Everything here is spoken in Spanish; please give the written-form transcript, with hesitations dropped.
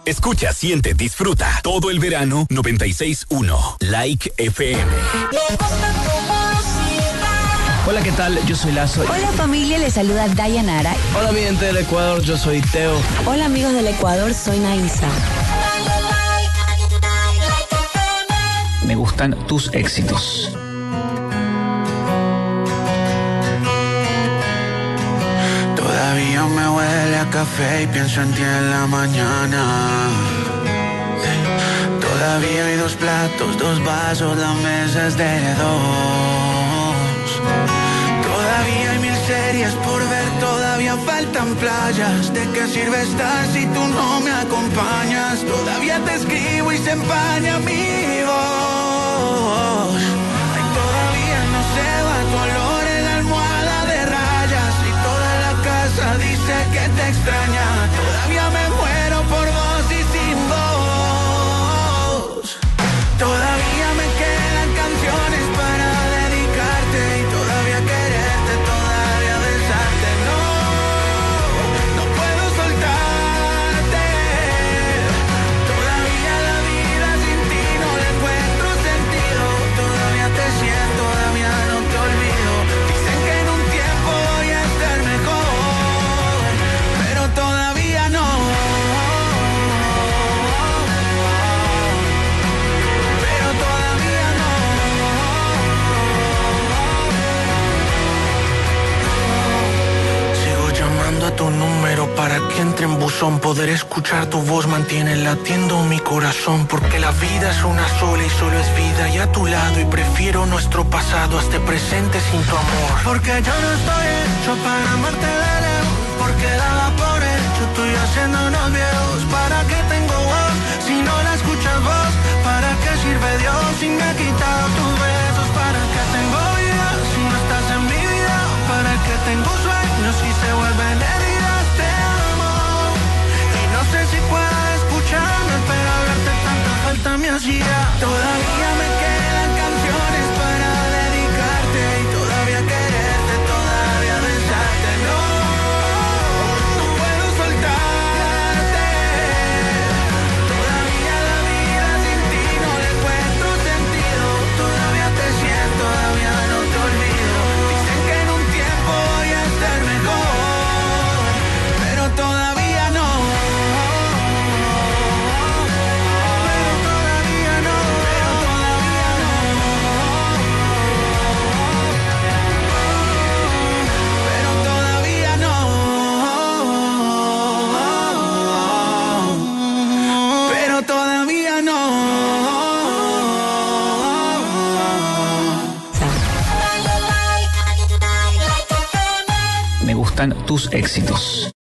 Escucha, siente, disfruta todo el verano 96.1 Like FM. Hola, ¿qué tal? Yo soy Lazo. Hola familia, les saluda Dayanara. Hola mi gente del Ecuador, yo soy Teo. Hola amigos del Ecuador, soy Naisa. Me gustan tus éxitos. Todavía me huele a café y pienso en ti en la mañana. Todavía hay 2 platos, 2 vasos, la mesa es de 2. Todavía hay 1000 series por ver, todavía faltan playas. ¿De qué sirve estar si tú no me acompañas? Todavía te escribo y se empaña mi voz. Ay, todavía no se va tu olor en la almohada de rayas y toda la casa dice que te extraña. Todavía me muero por vos y sin vos. Todavía me quedan canciones para dedicarte y todavía quererte, todavía besarte. No, no puedo soltarte. Todavía la vida sin ti no le encuentro sentido. Todavía te siento, todavía no te olvido. Dicen que en un tiempo voy a estar mejor, pero todavía no. Pero todavía no. Sigo llamando a tu número para que entre en buzón. Poder escuchar tu voz mantiene latiendo mi corazón. Porque la vida es una sola y solo es vida y a tu lado. Y prefiero nuestro pasado a este presente sin tu amor. Porque yo no estoy hecho para amarte de lejos. Porque daba por hecho tú y yo haciéndonos viejos. ¿Para qué tengo voz si no la escuchas vos? ¿Para qué sirve Dios si me ha quitado tus besos? ¿Para qué tengo vida si no estás en mi vida? ¿Para qué tengo sueños si se vuelven heridas? Te amo y no sé si pueda escucharme, pero hablarte tanta falta me hacía. Todavía me quedan canciones para dedicarte y todavía quererte, todavía besarte. No, no puedo soltarte. Todavía la vida sin ti no le encuentro sentido. Todavía te siento, todavía no te olvido. Dicen que en un tiempo voy a estar mejor, pero todavía no. Pero todavía no. Pero todavía no. Pero todavía no. Pero todavía no. Me gustan tus éxitos.